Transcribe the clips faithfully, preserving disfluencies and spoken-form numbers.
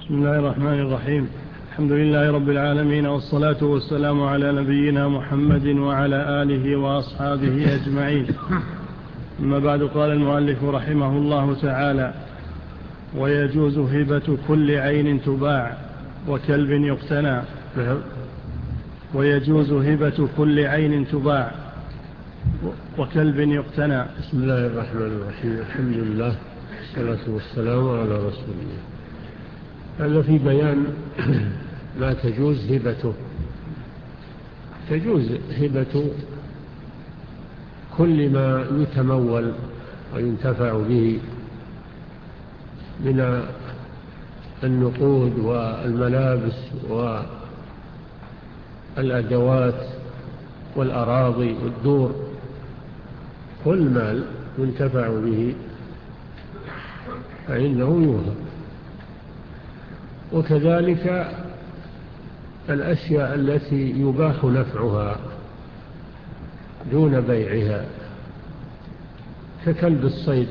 بسم الله الرحمن الرحيم. الحمد لله رب العالمين، والصلاة والسلام على نبينا محمد وعلى آله وأصحابه أجمعين. أما بعد، قال المؤلف رحمه الله تعالى: ويجوز هبة كل عين تباع وكلب يقتنى. ويجوز هبة كل عين تباع وكلب يقتنى. بسم الله الرحمن الرحيم. الحمد لله والصلاة والسلام على رسول الله. هذا في بيان ما تجوز هبته. تجوز هبة كل ما يتمول وينتفع به من النقود والملابس والأدوات والأراضي والدور. كل مال ينتفع به فإنه يوهب. وكذلك الأشياء التي يباح نفعها دون بيعها، ككلب الصيد.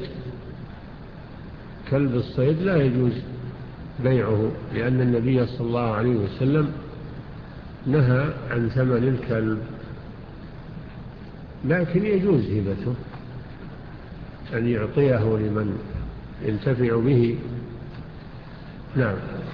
كلب الصيد لا يجوز بيعه، لأن النبي صلى الله عليه وسلم نهى عن ثمن الكلب، لكن يجوز هبته، أن يعطيه لمن ينتفع به. نعم.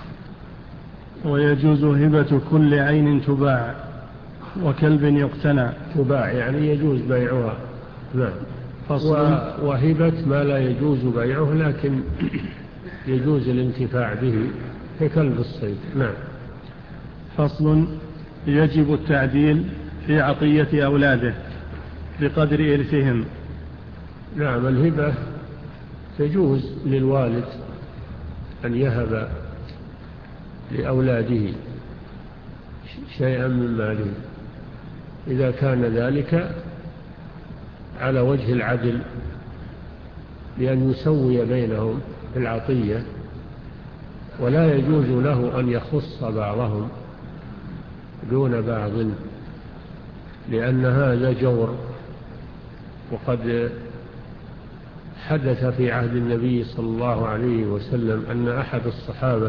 ويجوز هبة كل عين تباع وكلب يقتنى. تباع يعني يجوز بيعها. نعم. فصل. وهبة ما لا يجوز بيعه لكن يجوز الانتفاع به ككلب الصيد. نعم. فصل. يجب التعديل في عطية أولاده بقدر إرثهم. نعم. الهبة تجوز للوالد أن يهب لأولاده شيئا من ماله إذا كان ذلك على وجه العدل، بأن يسوي بينهم في العطية، ولا يجوز له أن يخص بعضهم دون بعض، لأن هذا جور. وقد حدث في عهد النبي صلى الله عليه وسلم أن أحد الصحابة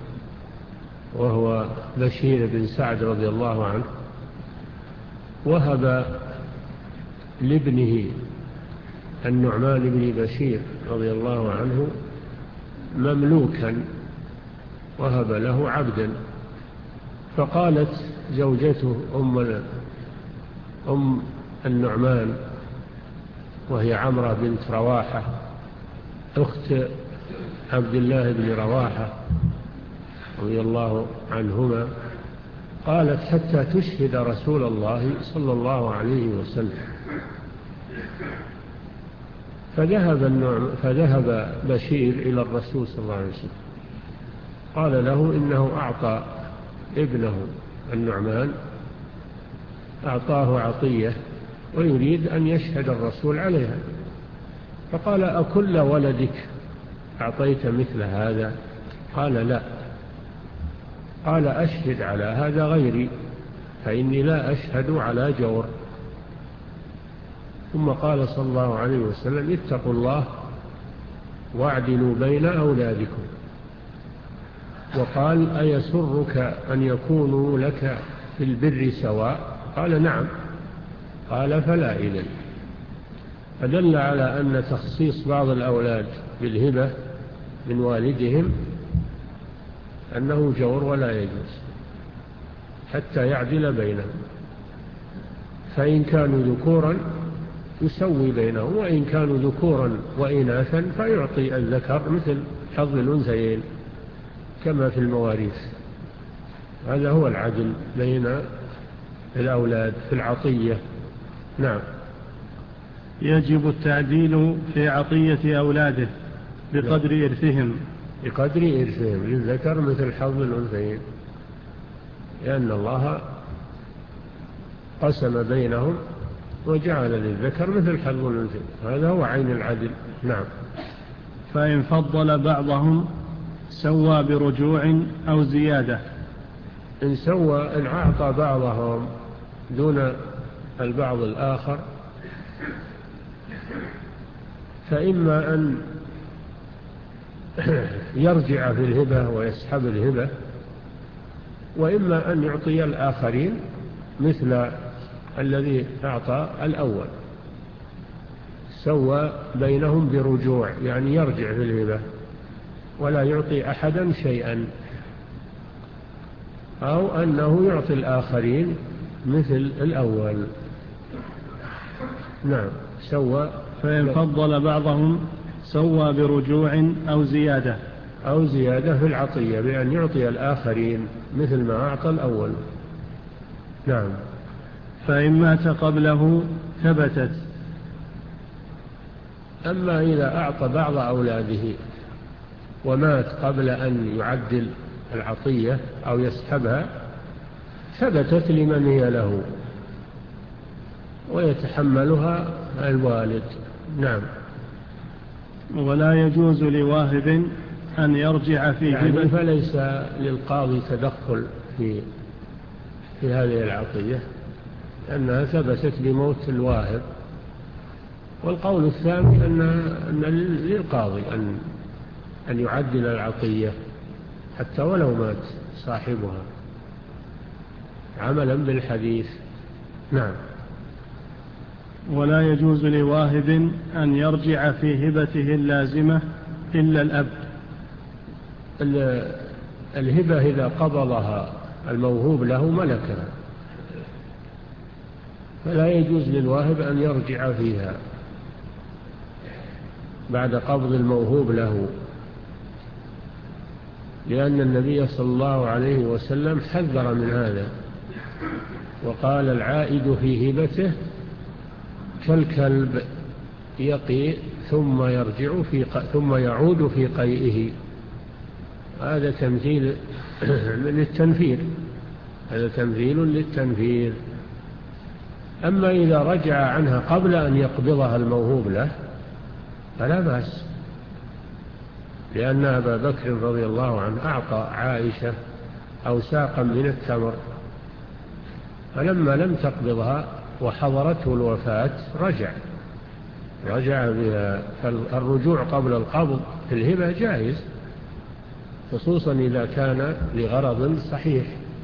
وهو بشير بن سعد رضي الله عنه وهب لابنه النعمان بن بشير رضي الله عنه مملوكا، وهب له عبدا. فقالت زوجته أم, أم النعمان وهي عمرة بنت رواحة أخت عبد الله بن رواحة رضي الله عنهما، قالت: حتى تشهد رسول الله صلى الله عليه وسلم. فذهب, النعم فذهب بشير إلى الرسول صلى الله عليه وسلم، قال له: إنه أعطى ابنه النعمان، أعطاه عطية ويريد أن يشهد الرسول عليها. فقال: أكل ولدك أعطيت مثل هذا؟ قال: لا. قال: أشهد على هذا غيري، فإني لا أشهد على جور. ثم قال صلى الله عليه وسلم: اتقوا الله واعدلوا بين أولادكم. وقال: أيسرك أن يكونوا لك في البر سواء؟ قال: نعم. قال: فلا إذن. فدل على أن تخصيص بعض الأولاد بالهبة من والدهم أنه جور ولا يجوز حتى يعدل بينهم. فإن كانوا ذكورا يسوي بينهم، وإن كانوا ذكورا وإناثا فيعطي الذكر مثل حظ الأنثيين كما في المواريث. هذا هو العدل بين الأولاد في العطية. نعم. يجب التعديل في عطية أولاده بقدر إرثهم. بقدر إرثهم، للذكر مثل حظ الأنثيين، لأن الله قسم بينهم وجعل للذكر مثل حظ الأنثيين، هذا هو عين العدل. نعم. فإن فضل بعضهم سوى برجوع أو زيادة. إن سوى، إن أعطى بعضهم دون البعض الآخر، فإما أن يرجع في الهبة ويسحب الهبة، وإما أن يعطي الآخرين مثل الذي أعطى الأول، سوى بينهم برجوع، يعني يرجع في الهبة ولا يعطي أحدا شيئا، أو أنه يعطي الآخرين مثل الأول. نعم، سوى. فإن فضل بعضهم سوى برجوع أو زيادة أو زيادة في العطية بأن يعطي الآخرين مثل ما أعطى الأول. نعم. فإن مات قبله ثبتت. أما إذا أعطى بعض أولاده ومات قبل أن يعدل العطية أو يسحبها ثبتت لمن هي له ويتحملها الوالد. نعم. ولا يجوز لواهب أن يرجع في يعني هبة، فليس للقاضي تدخل في في هذه العطية لأنها ثبتت بموت الواهب. والقول الثاني أن, أن للقاضي أن, أن يعدل العطية حتى ولو مات صاحبها عملا بالحديث. نعم. ولا يجوز لواهب أن يرجع في هبته اللازمة إلا الأب. الهبة إذا قبضها الموهوب له ملكها فلا يجوز للواهب أن يرجع فيها بعد قبض الموهوب له، لأن النبي صلى الله عليه وسلم حذر من هذا وقال: العائد في هبته كالكلب يقي ثم يرجع في ق... ثم يعود في قيئه. هذا تمثيل للتنفير، هذا تمثيل للتنفير. أما إذا رجع عنها قبل أن يقبضها الموهوب له فلا بأس، لأن أبا بكر رضي الله عنه أعطى عائشة أوساقا من التمر، فلما لم تقبضها وحضرته الوفاة رجع رجع بها. فالرجوع قبل القبض في الهبة جائز، خصوصا إذا كان لغرض صحيح.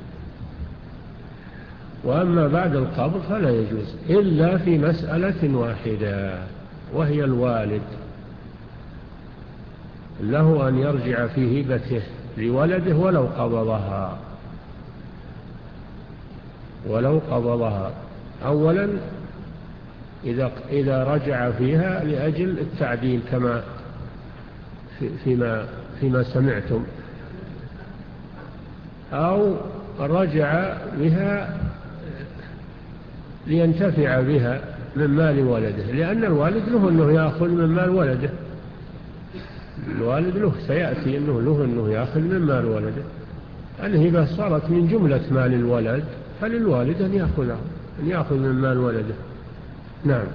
وأما بعد القبض فلا يجوز إلا في مسألة واحدة، وهي الوالد له أن يرجع في هبته لولده ولو قبضها ولو قبضها أولا إذا إذا رجع فيها لأجل التعديل كما فيما فيما سمعتم، أو رجع بها لينتفع بها من مال ولده، لأن الوالد له أنه يأخذ من مال ولده، الوالد له سيأتي أنه له أنه يأخذ من مال ولده. الهبة صارت من جملة مال الولد، فللوالد أن يأخذها أن يأخذ من مال ولده. نعم.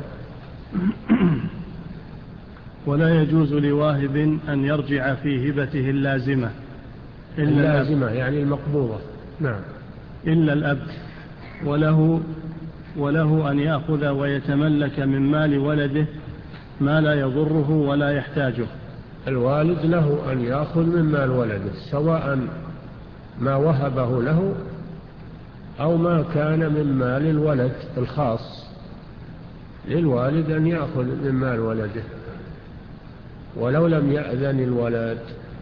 ولا يجوز لواهب أن يرجع في هبته اللازمة إلا اللازمة يعني المقبوضة. نعم. إلا الأب، وله وله أن يأخذ ويتملك من مال ولده ما لا يضره ولا يحتاجه. الوالد له أن يأخذ من مال ولده سواء ما وهبه له أو ما كان من مال الولد الخاص، للوالد أن يأخذ من مال ولده ولو لم يأذن الولد.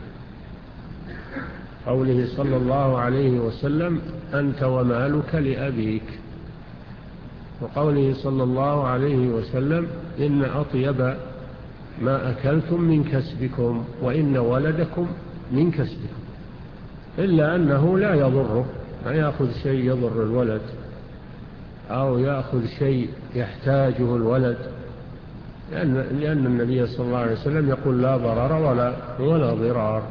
قوله صلى الله عليه وسلم: أنت ومالك لأبيك، وقوله صلى الله عليه وسلم: إن أطيب ما أكلتم من كسبكم وإن ولدكم من كسبكم. إلا أنه لا يضره، لا يأخذ شيء يضر الولد أو يأخذ شيء يحتاجه الولد، لأن, لأن النبي صلى الله عليه وسلم يقول: لا ضرر ولا, ولا ضرار.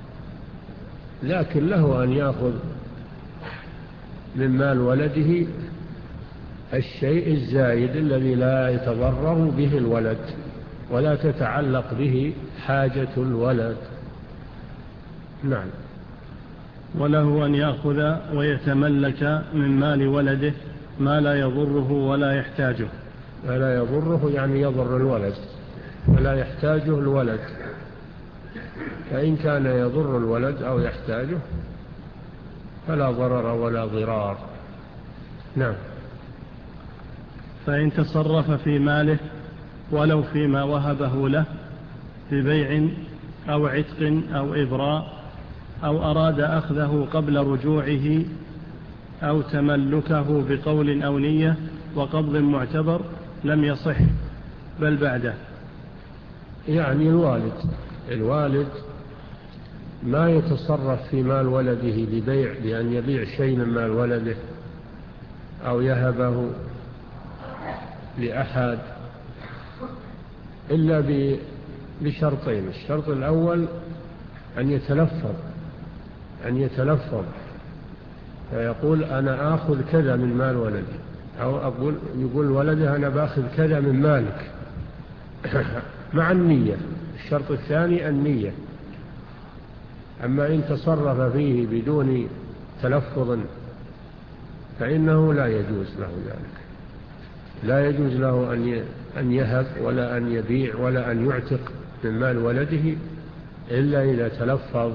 لكن له أن يأخذ من مال ولده الشيء الزايد الذي لا يتضرر به الولد ولا تتعلق به حاجة الولد. نعم. وله أن يأخذ ويتملك من مال ولده ما لا يضره ولا يحتاجه. ما لا يضره يعني يضر الولد ولا يحتاجه الولد. فإن كان يضر الولد أو يحتاجه فلا ضرر ولا ضرار. نعم. فإن تصرف في ماله ولو فيما وهبه له ببيع أو عتق أو إبراء أو أراد أخذه قبل رجوعه أو تملكه بقول أو نية وقبض معتبر لم يصح بل بعده. يعني الوالد الوالد ما يتصرف في مال ولده ببيع، بأن يبيع شيء من مال ولده أو يهبه لأحد إلا بشرطين. الشرط الأول أن يتلفظ أن يتلفظ فيقول أنا آخذ كذا من مال ولدي، أو أقول يقول ولده أنا بأخذ كذا من مالك مع النية. الشرط الثاني النية. أما إن تصرف فيه بدون تلفظ فإنه لا يجوز له ذلك. لا يجوز له أن يهب ولا أن يبيع ولا أن يعتق من مال ولده إلا إذا تلفظ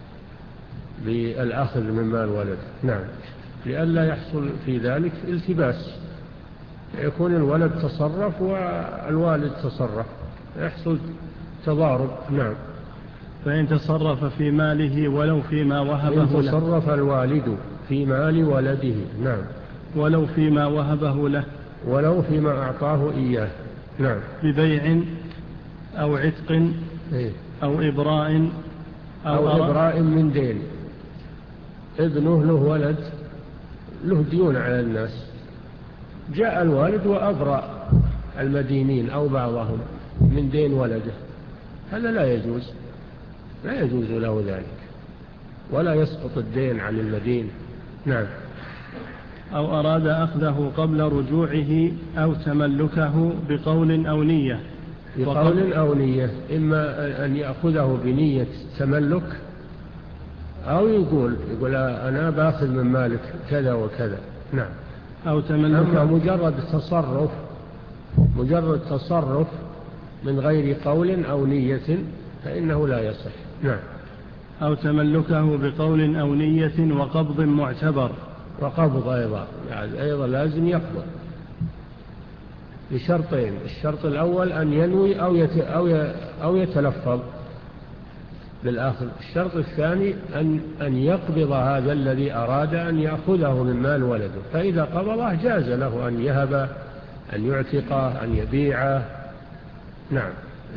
بالأخذ من مال ولده. نعم. لئلا يحصل في ذلك التباس، يكون الولد تصرف والوالد تصرف، يحصل تضارب. نعم. فإن تصرف في ماله ولو فيما وهبه له. إن تصرف الوالد في مال ولده. نعم. ولو فيما وهبه له. ولو فيما أعطاه إياه. نعم. ببيع أو عتق أو إبراء أو, أو إبراء من دين. ابنه له ولد له ديون على الناس، جاء الوالد وأبرأ المدينين أو بعضهم من دين ولده، هذا لا يجوز، لا يجوز له ذلك، ولا يسقط الدين عن المدين. نعم. أو أراد أخذه قبل رجوعه أو تملكه بقول أو نية. بقول أو نية، إما أن يأخذه بنية تملك أو يقول يقول أنا باخذ من مالك كذا وكذا. نعم. أو تملكه. أما مجرد تصرف مجرد تصرف من غير قول أو نية فإنه لا يصح. نعم. أو تملكه بقول أو نية وقبض معتبر. وقبض أيضا، يعني أيضا لازم يقبض بشرطين. الشرط الأول أن ينوي أو أو يتلفظ بالآخر. الشرط الثاني أن أن يقبض هذا الذي أراد أن يأخذه من مال ولده، فإذا قبضه جاز له أن يهب، أن يعتقه، أن يبيعه. نعم.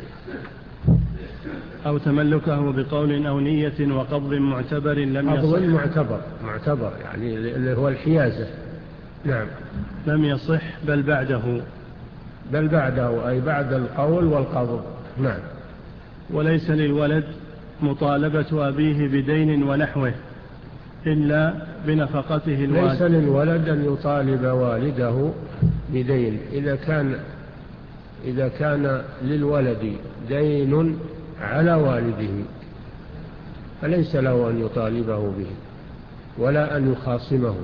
أو تملكه بقول أو نية وقبض معتبر لم يصح. قبض معتبر معتبر يعني اللي هو الحيازة. نعم. لم يصح بل بعده. بل بعده أي بعد القول والقبض. نعم. وليس للولد مطالبة أبيه بدين ونحوه إلا بنفقته الواجب. ليس للولد أن يطالب والده بدين. إذا كان إذا كان للولد دين على والده فليس له أن يطالبه به ولا أن يخاصمه،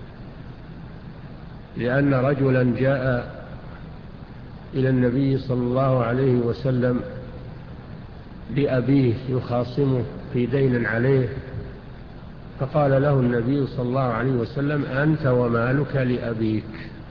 لأن رجلا جاء إلى النبي صلى الله عليه وسلم بأبيه يخاصمه في دين عليه، فقال له النبي صلى الله عليه وسلم أنت ومالك لأبيك.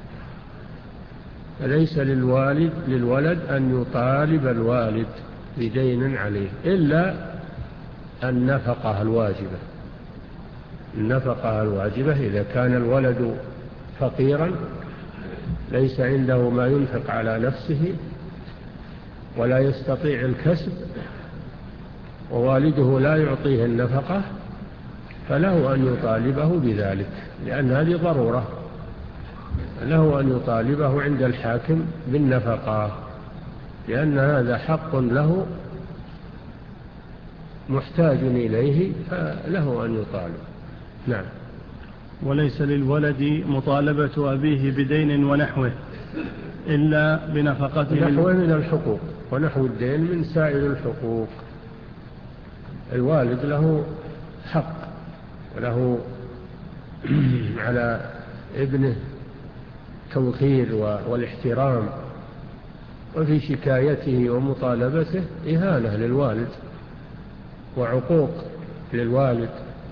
فليس للوالد للولد أن يطالب الوالد بدين عليه إلا النفقة الواجبة. النفقة الواجبة إذا كان الولد فقيرا ليس عنده ما ينفق على نفسه ولا يستطيع الكسب ووالده لا يعطيه النفقة فله أن يطالبه بذلك، لأن هذه ضرورة، له أن يطالبه عند الحاكم بالنفقة، لأن هذا حق له محتاج إليه فله أن يطالب. نعم. وليس للولد مطالبة أبيه بدين ونحوه إلا بنفقته. نحوه من الحقوق، ونحو الدين من سائر الحقوق. الوالد له حق وله على ابنه توقير والاحترام، وفي شكايته ومطالبته إهانة للوالد وعقوق للوالد،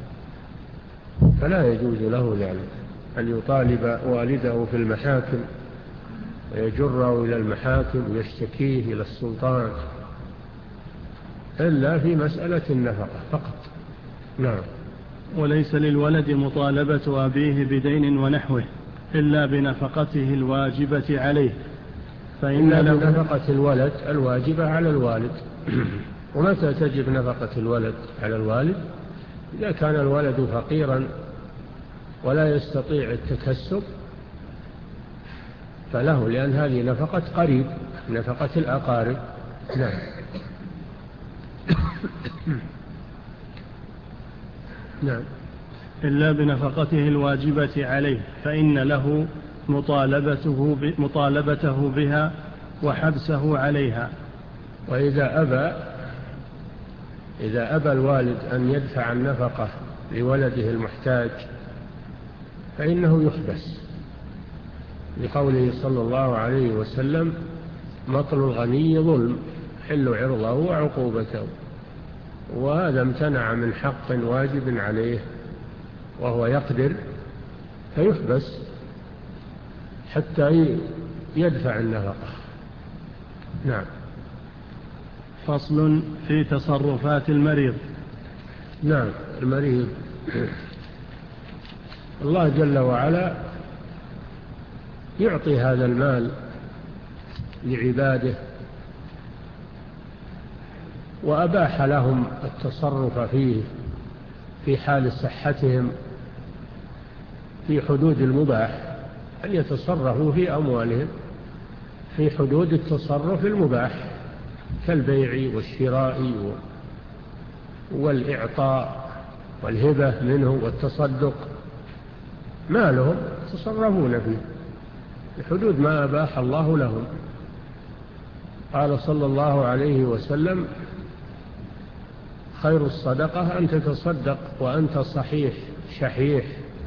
فلا يجوز له ذلك أن يطالب والده في المحاكم ويجره إلى المحاكم ويشتكيه إلى السلطان إلا في مسألة النفقة فقط. نعم. وليس للولد مطالبة أبيه بدين ونحوه إلا بنفقته الواجبة عليه، فإن له نفقة الولد الواجبة على الوالد. ومتى تجب نفقة الولد على الوالد؟ إذا كان الولد فقيرا ولا يستطيع التكسب فله، لأن هذه نفقة قريب، نفقة الأقارب. نعم. نعم. إلا بنفقته الواجبة عليه، فإن له مطالبته, مطالبته بها وحبسه عليها. وإذا أبى إذا أبى الوالد أن يدفع النفقة لولده المحتاج فإنه يحبس، لقوله صلى الله عليه وسلم: مطل الغني ظلم، حل عرضه وعقوبته. وهذا امتنع من حق واجب عليه وهو يقدر فيحبس حتى يدفع النفقة. نعم. فصل في تصرفات المريض. نعم. المريض الله جل وعلا يعطي هذا المال لعباده وأباح لهم التصرف فيه في حال صحتهم في حدود المباح، أن يتصرفوا في أموالهم في حدود التصرف المباح كالبيع والشراء والإعطاء والهبة منه والتصدق، مالهم يتصرفون فيه في حدود ما أباح الله لهم. قال صلى الله عليه وسلم: خير الصدقة أن تتصدق وأنت صحيح شحيح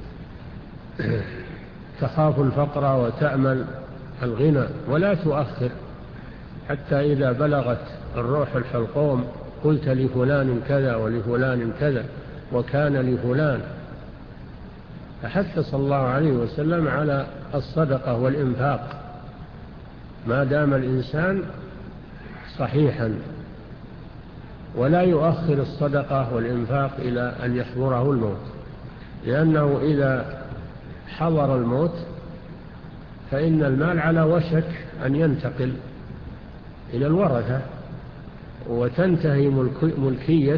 تخاف الفقر وتأمل الغنى، ولا تؤخر حتى إذا بلغت الروح الحلقوم قلت لفلان كذا ولفلان كذا وكان لفلان. فحث صلى الله عليه وسلم على الصدقة والإنفاق ما دام الإنسان صحيحا، ولا يؤخر الصدقة والإنفاق إلى أن يحضره الموت، لأنه إذا حضر الموت فإن المال على وشك أن ينتقل إلى الورثة وتنتهي ملكية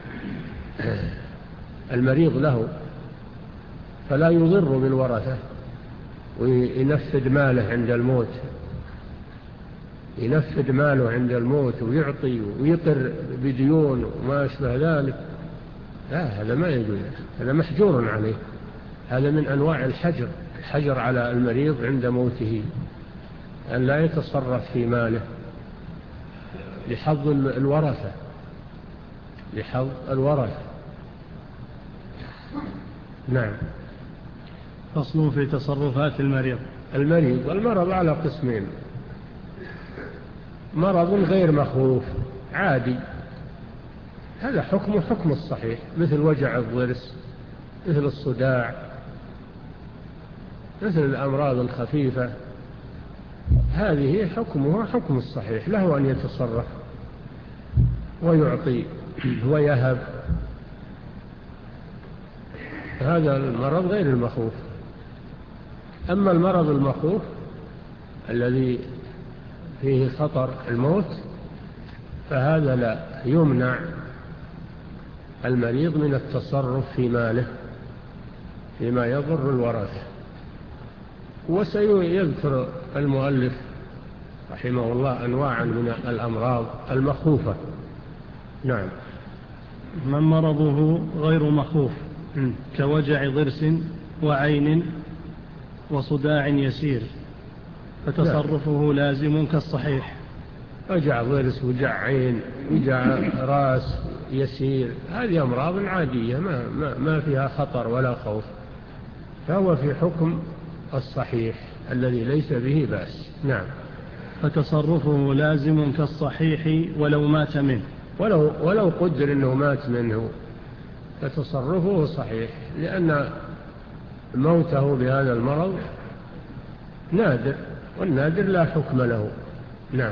المريض له، فلا يضر بالورثة وينفذ ماله عند الموت ينفذ ماله عند الموت ويعطي ويقر بديون وما أشبه ذلك. لا، هذا ما يجوز، هذا محجور عليه، هذا من أنواع الحجر الحجر على المريض عند موته، أن لا يتصرف في ماله لحظ الورثة لحظ الورثة. نعم. فصل في تصرفات المريض. المريض المرض على قسمين: مرض غير مخوف عادي، هذا حكمه حكم الصحيح، مثل وجع الضرس، مثل الصداع، مثل الأمراض الخفيفة، هذه حكمها حكم الصحيح، له أن يتصرف ويعطي ويهب، هذا المرض غير المخوف. أما المرض المخوف الذي فيه خطر الموت فهذا لا يمنع المريض من التصرف في ماله فيما يضر الورثة. وسيذكر المؤلف رحمه الله أنواعا من الأمراض المخوفة. نعم. من مرضه غير مخوف كوجع ضرس وعين وصداع يسير فتصرفه لازم كالصحيح. وجع ضرس وجع عين وجع راس يسير، هذه أمراض عادية ما, ما, ما فيها خطر ولا خوف، فهو في حكم الصحيح الذي ليس به بأس. نعم. فتصرفه لازم كالصحيح ولو مات منه. ولو, ولو قدر أنه مات منه فتصرفه صحيح، لأن موته بهذا المرض نادر، والنادر لا حكم له. نعم.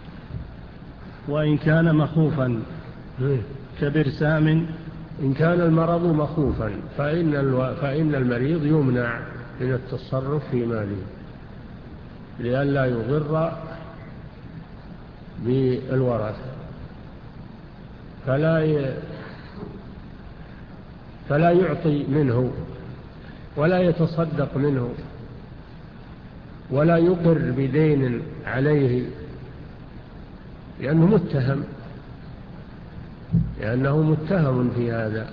وإن كان مخوفا كبرسام. إن كان المرض مخوفا فإن, الو... فإن المريض يمنع من التصرف في ماله لئلا يضر بالورثة، فلا ي... فلا يعطي منه ولا يتصدق منه ولا يقر بدين عليه، لأنه متهم لأنه متهم في هذا،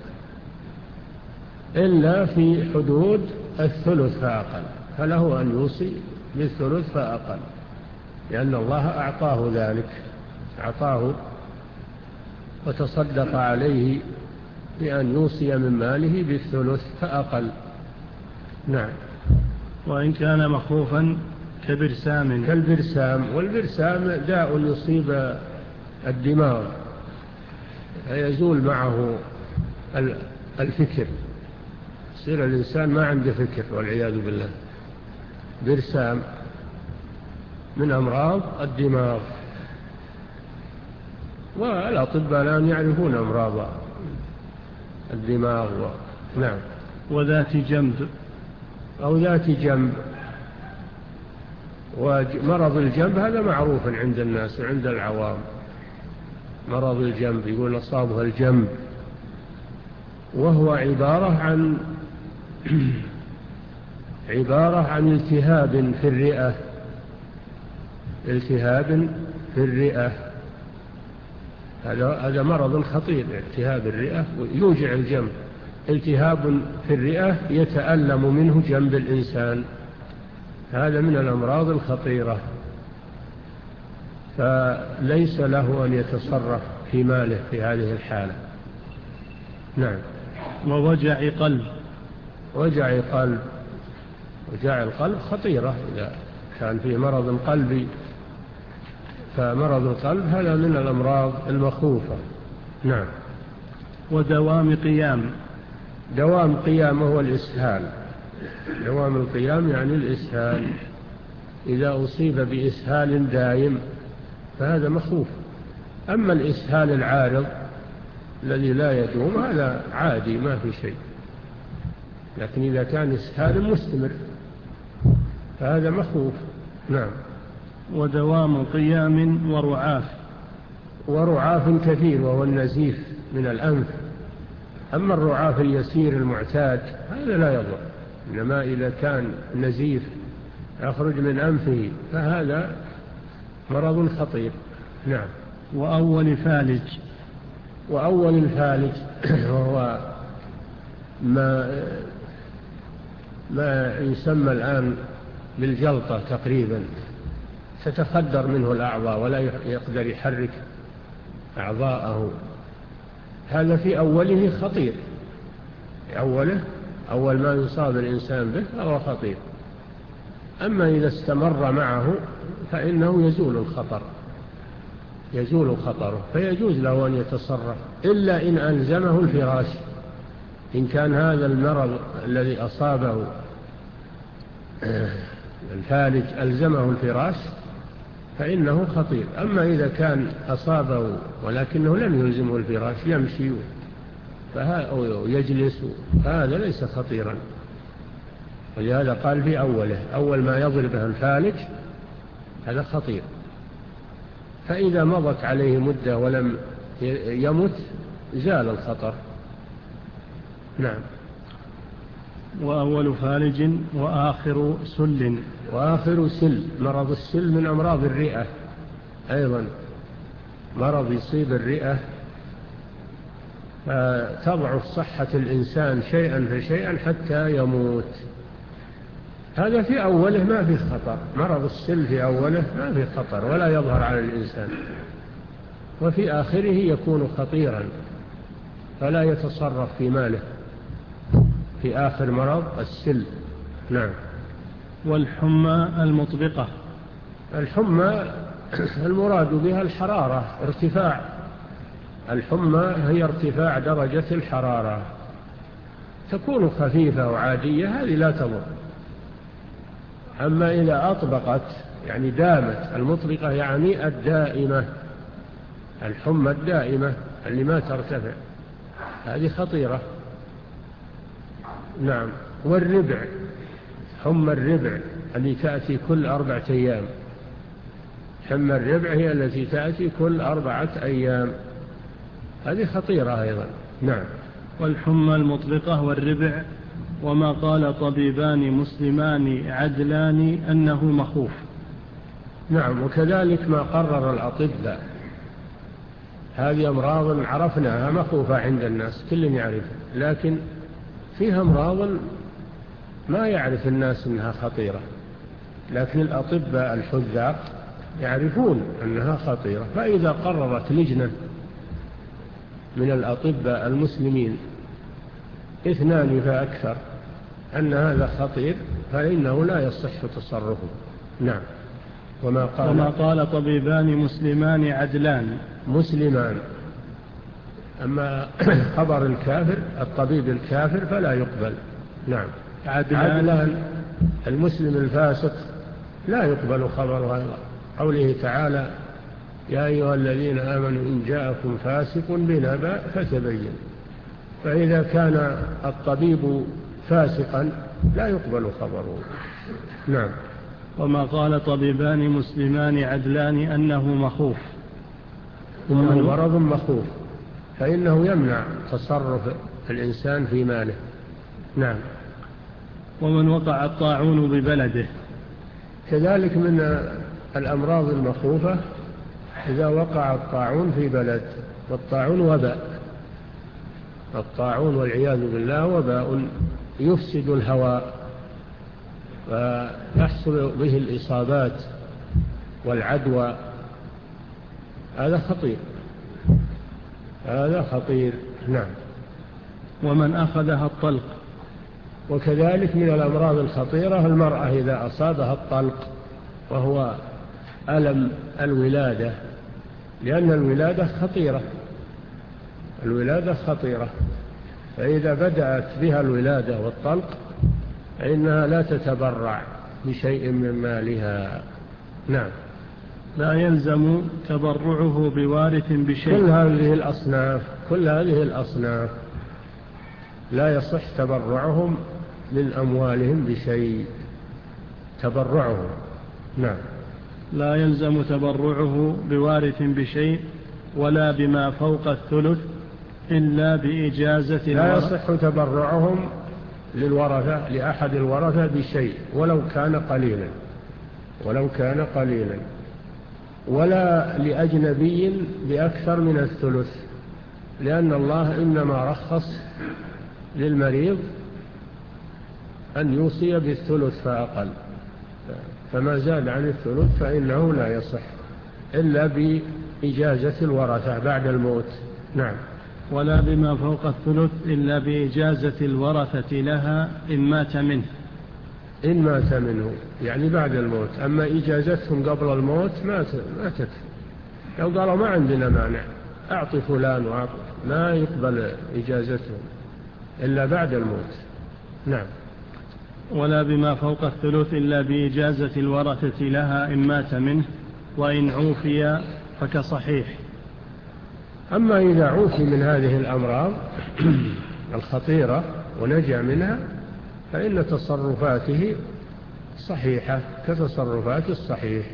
إلا في حدود الثلث فأقل، فله أن يوصي بالثلث فأقل، لأن الله أعطاه ذلك، أعطاه وتصدق عليه بأن يوصي من ماله بالثلث فأقل. نعم. وإن كان مخوفا كبرسام. كالبرسام، والبرسام داء يصيب الدماغ فيزول معه الفكر، يصير الإنسان ما عنده فكر والعياذ بالله. برسام من أمراض الدماغ، والأطباء الآن يعرفون أمراض الدماغ و... نعم. وذات جنب أو ذات جنب. ومرض الجنب هذا معروف عند الناس وعند العوام، مرض الجنب يقول أصابها الجنب، وهو عبارة عن عبارة عن التهاب في الرئة، التهاب في الرئة، هذا هذا مرض خطير، التهاب الرئة يوجع الجنب، التهاب في الرئة يتألم منه جنب الإنسان، هذا من الأمراض الخطيرة، فليس له أن يتصرف في ماله في هذه الحالة. نعم. ووجع قلب. وجع قلب، وجع القلب خطيرة إذا كان فيه مرض قلبي، فمرض القلب هذا من الأمراض المخوفة. نعم. ودوام قيام. دوام قيام هو الإسهال، دوام القيام يعني الإسهال، إذا أصيب بإسهال دائم فهذا مخوف. أما الإسهال العارض الذي لا يدوم هذا عادي ما في شيء، لكن إذا كان إسهال مستمر فهذا مخوف. نعم. ودوام قيام ورعاف. ورعاف كثير وهو النزيف من الأنف، أما الرعاف اليسير المعتاد هذا لا يضر، إنما إذا كان نزيف يخرج من أنفه فهذا مرض خطير. نعم. وأول فالج. وأول الفالج وهو ما ما يسمى الآن بالجلطة تقريبا، تتخدر منه الأعضاء ولا يقدر يحرك أعضاءه، هذا في أوله خطير، أوله أول ما يصاب الإنسان به هو خطير، أما إذا استمر معه فإنه يزول الخطر، يزول خطره، فيجوز له أن يتصرف، إلا إن ألزمه الفراش، إن كان هذا المرض الذي أصابه الفالج ألزمه الفراش فإنه خطير. أما إذا كان أصابه ولكنه لم يلزمه الفراش، يمشي أو يجلس، فهذا ليس خطيرا، ولهذا قال في أوله أول ما يضربه الفالج هذا خطير، فإذا مضت عليه مدة ولم يمت زال الخطر. نعم. وأول فالج وآخر سل. وآخر سل، مرض السل من أمراض الرئة أيضا، مرض يصيب الرئة فتضعف صحة الإنسان شيئا فشيئا حتى يموت، هذا في أوله ما في خطر، مرض السل في أوله ما في خطر ولا يظهر على الإنسان، وفي آخره يكون خطيرا فلا يتصرف في ماله في آخر مرض السل. نعم. والحمى المطبقة. الحمى المراد بها الحرارة، ارتفاع الحمى هي ارتفاع درجة الحرارة، تكون خفيفة وعادية، هذه لا تضر. أما إذا أطبقت يعني دامت، المطلقة يعني الدائمة، الحمى الدائمة اللي ما ترتفع، هذه خطيرة. نعم. والربع، حمى الربع اللي تأتي كل أربعة أيام، حمى الربع هي التي تأتي كل أربعة أيام، هذه خطيرة أيضا. نعم. والحمى المطلقة والربع، وما قال طبيبان مسلمان عدلان أنه مخوف. نعم. وكذلك ما قرر الأطباء، هذه أمراض عرفناها مخوفة عند الناس، كل يعرف، لكن فيها أمراض ما يعرف الناس أنها خطيرة، لكن الأطباء الحذاق يعرفون أنها خطيرة. فإذا قررت لجنة من الأطباء المسلمين اثنان فأكثر أن هذا خطير، فإنه لا يصح تصرفه. نعم. وما قال, وما قال طبيبان مسلمان عدلان، مسلمان. أما خبر الكافر، الطبيب الكافر فلا يقبل. نعم. عدلان, عدلان المسلم الفاسق لا يقبل خبره. قوله تعالى: يا أيها الذين آمنوا إن جاءكم فاسق بنبأ فتبين. فإذا كان الطبيب فاسقا لا يقبل خبره. نعم. وما قال طبيبان مسلمان عدلان أنه مخوف، إنه مرض مخوف، فإنه يمنع تصرف الإنسان في ماله. نعم. ومن وقع الطاعون ببلده، كذلك من الأمراض المخوفة إذا وقع الطاعون في بلد، والطاعون وباء، الطاعون والعياذ بالله وباء يفسد الهواء ويحصل به الإصابات والعدوى، هذا خطير، هذا خطير. نعم. ومن أخذها الطلق، وكذلك من الأمراض الخطيرة المرأة إذا أصابها الطلق، وهو ألم الولادة، لأن الولادة خطيرة، الولادة خطيرة، فإذا بدأت بها الولادة والطلق فإنها لا تتبرع بشيء من مالها. نعم. لا يلزم تبرعه بوارث بشيء. كل هذه الأصناف كل هذه الأصناف لا يصح تبرعهم من أموالهم بشيء، تبرعهم. نعم. لا يلزم تبرعه بوارث بشيء ولا بما فوق الثلث إلا بإجازة لا يصح تبرعهم للورثة، لأحد الورثة بشيء ولو كان قليلا، ولو كان قليلا، ولا لأجنبي بأكثر من الثلث، لأن الله إنما رخص للمريض أن يوصي بالثلث فأقل، فما زاد عن الثلث فإنه لا يصح إلا بإجازة الورثة بعد الموت. نعم. ولا بما فوق الثلث إلا بإجازة الورثة لها إن مات منه، إن مات منه يعني بعد الموت. أما إجازتهم قبل الموت ما تكفي، لو قالوا ما عندنا مانع أعطي فلان وأعطي، ما يقبل إجازتهم إلا بعد الموت. نعم. ولا بما فوق الثلث إلا بإجازة الورثة لها إن مات منه وإن عوفي فكصحيح. أما إذا عوفي من هذه الأمراض الخطيرة ونجا منها فإن تصرفاته صحيحة كتصرفات الصحيح.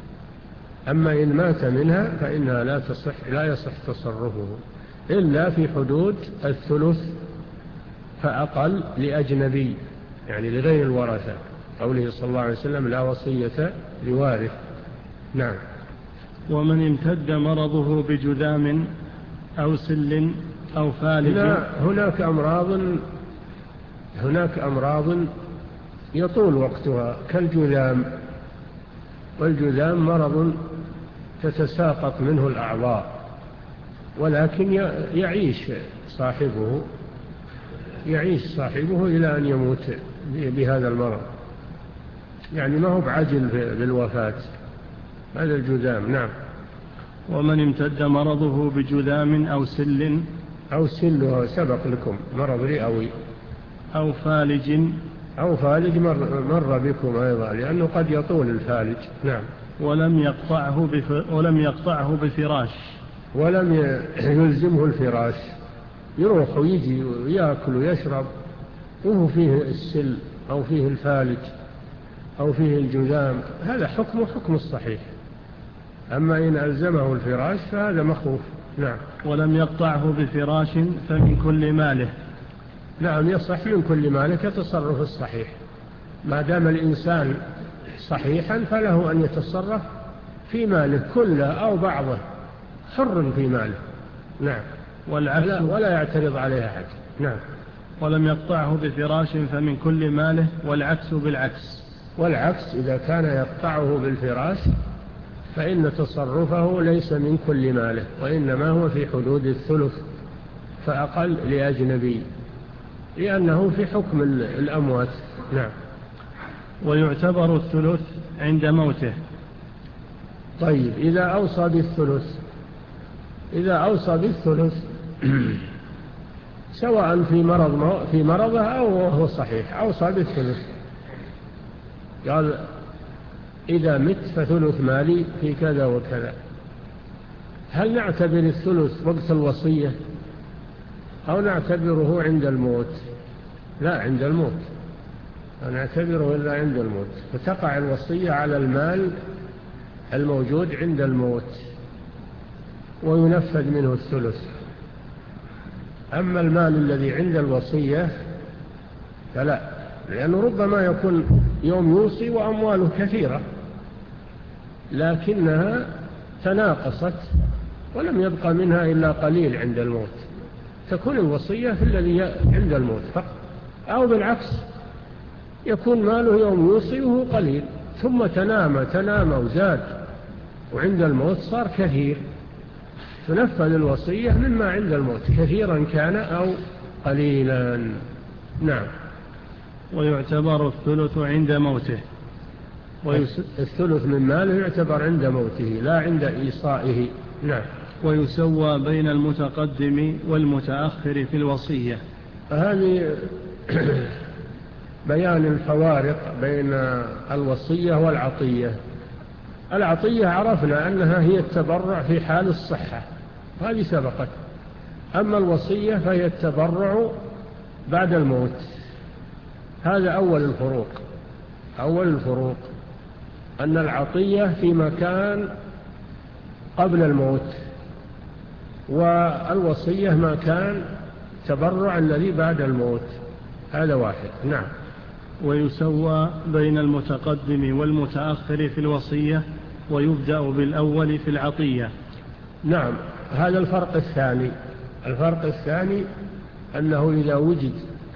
أما إن مات منها فإنها لا تصح لا يصح تصرفه إلا في حدود الثلث فأقل لأجنبي، يعني لغير الورثة، قوله صلى الله عليه وسلم: لا وصية لوارث. نعم. ومن امتد مرضه بجذام أو سل أو فالج. هناك أمراض هناك أمراض يطول وقتها كالجذام، والجذام مرض تتساقط منه الأعضاء، ولكن يعيش صاحبه يعيش صاحبه إلى أن يموت بهذا المرض، يعني ما هو بعجل بالوفاة، هذا الجذام. نعم. ومن امتد مرضه بجذام أو سل أو سل سبق لكم مرض رئوي أو فالج أو فالج مر, مر بكم أيضا لأنه قد يطول الفالج. نعم. ولم يقطعه, بف... ولم يقطعه بفراش ولم يلزمه الفراش، يروح ويجي ويأكل ويشرب وهو فيه السل أو فيه الفالج أو فيه الجذام، هذا حكمه حكم الصحيح. أما إن ألزمه الفراش فهذا مخوف. نعم. ولم يقطعه بفراش فمن كل ماله. نعم، يصح من كل ماله كتصرف الصحيح، ما دام الإنسان صحيحا فله أن يتصرف في ماله كله أو بعضه، حر في ماله. نعم. ولا, ولا يعترض عليها أحد. نعم. ولم يقطعه بفراش فمن كل ماله، والعكس بالعكس. والعكس إذا كان يقطعه بالفراش فإن تصرفه ليس من كل ماله، وإنما هو في حدود الثلث فأقل لأجنبي، لأنه في حكم الأموات. نعم. ويعتبر الثلث عند موته. طيب، إذا أوصى بالثلث إذا أوصى بالثلث سواء في مرض في مرضه أو هو صحيح أوصى بالثلث، قال إذا مت فثلث مالي في كذا وكذا. هل نعتبر الثلث وقت الوصية أو نعتبره عند الموت؟ لا، عند الموت، نعتبره إلا عند الموت، فتقع الوصية على المال الموجود عند الموت وينفذ منه الثلث. أما المال الذي عند الوصية فلا، لأنه ربما يكون يوم يوصي وأمواله كثيرة لكنها تناقصت ولم يبقى منها إلا قليل عند الموت، تكون الوصية في الذي عند الموت فقط. أو بالعكس، يكون ماله يوم يوصي وهو قليل ثم تنام تنام وزاد وعند الموت صار كثير، تنفذ الوصية مما عند الموت كثيرا كان أو قليلا. نعم. ويعتبر الثلث عند موته. ويس... الثلث من ماله يعتبر عند موته لا عند إيصائه. نعم. ويسوى بين المتقدم والمتأخر في الوصية. هذه بيان الفوارق بين الوصية والعطية. العطية عرفنا أنها هي التبرع في حال الصحة، هذه سبقت. أما الوصية فهي التبرع بعد الموت. هذا أول الفروق. أول الفروق أن العطية في مكان قبل الموت، والوصية ما كان تبرع الذي بعد الموت. هذا واحد. نعم. ويسوى بين المتقدم والمتأخر في الوصية، ويبدأ بالأول في العطية. نعم، هذا الفرق الثاني. الفرق الثاني أنه إذا وجد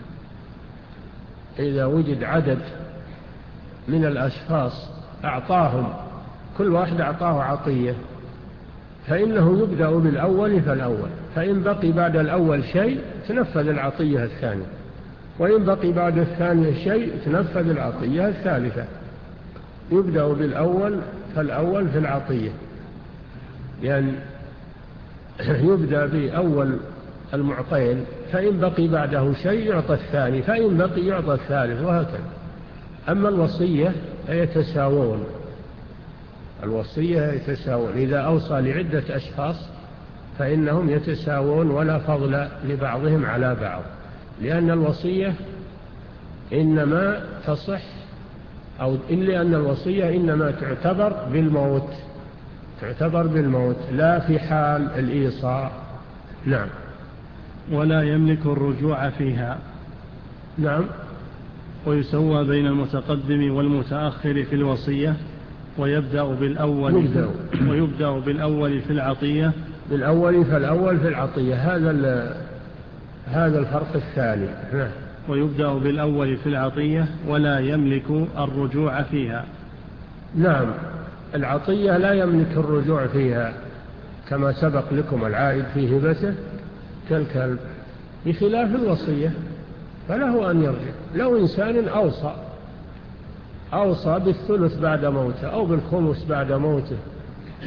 إذا وجد عدد من الأشخاص أعطاهم كل واحد أعطاه عطية فإنه يبدأ بالأول فالأول، فإن بقي بعد الأول شيء تنفذ العطية الثانية، وإن بقي بعد الثانية شيء تنفذ العطية الثالثة. يبدأ بالأول فالأول في العطية، يعني يبدأ بأول المعطين، فإن بقي بعده شيء يعطى الثاني، فإن بقي يعطى الثالث، وهكذا. أما الوصية يتساوون، الوصية يتساوون. إذا أوصى لعدة أشخاص فإنهم يتساوون ولا فضل لبعضهم على بعض، لأن الوصية إنما تصح أو إلا أن الوصية إنما تعتبر بالموت، تعتبر بالموت لا في حال الإيصاء. نعم. ولا يملك الرجوع فيها. نعم. ويسوى بين المتقدم والمتأخر في الوصية، ويبدأ بالأول يبدأ. ويبدأ بالأول في العطية. بالأول فالأول في العطية، هذا هذا الفرق الثاني. نعم. ويبدأ بالأول في العطية ولا يملك الرجوع فيها. نعم، العطية لا يملك الرجوع فيها كما سبق لكم، العائد في هبته كالكلب، بخلاف الوصية فله أن يرجع. لو إنسان أوصى أوصى بالثلث بعد موته أو بالخمس بعد موته،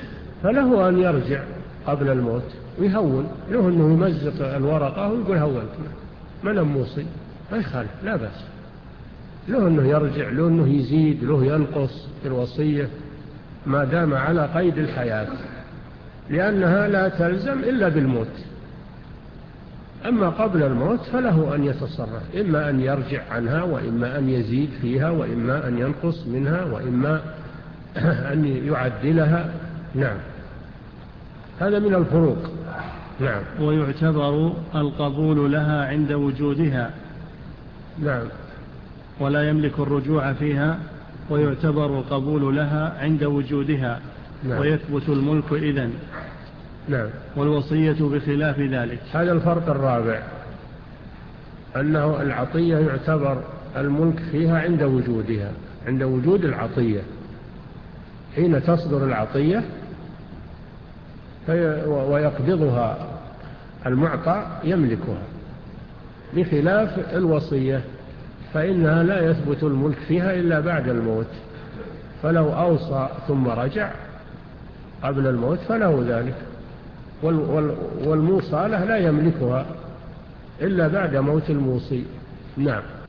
فله أن يرجع قبل الموت ويهون، له أنه يمزق الورقة ويقول هونت من موصي، ما يخالف، لا بأس، له أنه يرجع، له أنه يزيد، له ينقص في الوصية ما دام على قيد الحياة، لأنها لا تلزم إلا بالموت. أما قبل الموت فله أن يتصرف، إما أن يرجع عنها، وإما أن يزيد فيها، وإما أن ينقص منها، وإما أن يعدلها. نعم، هذا من الفروق. نعم. ويعتبر القبول لها عند وجودها. نعم. ولا يملك الرجوع فيها، ويعتبر القبول لها عند وجودها. نعم. ويثبت الملك إذن. نعم. والوصية بخلاف ذلك. هذا الفرق الرابع، أنه العطية يعتبر الملك فيها عند وجودها، عند وجود العطية، حين تصدر العطية ويقبضها المعطى يملكها، بخلاف الوصية فإنها لا يثبت الملك فيها إلا بعد الموت، فلو أوصى ثم رجع قبل الموت فله ذلك، والموصى له لا يملكها إلا بعد موت الموصي. نعم.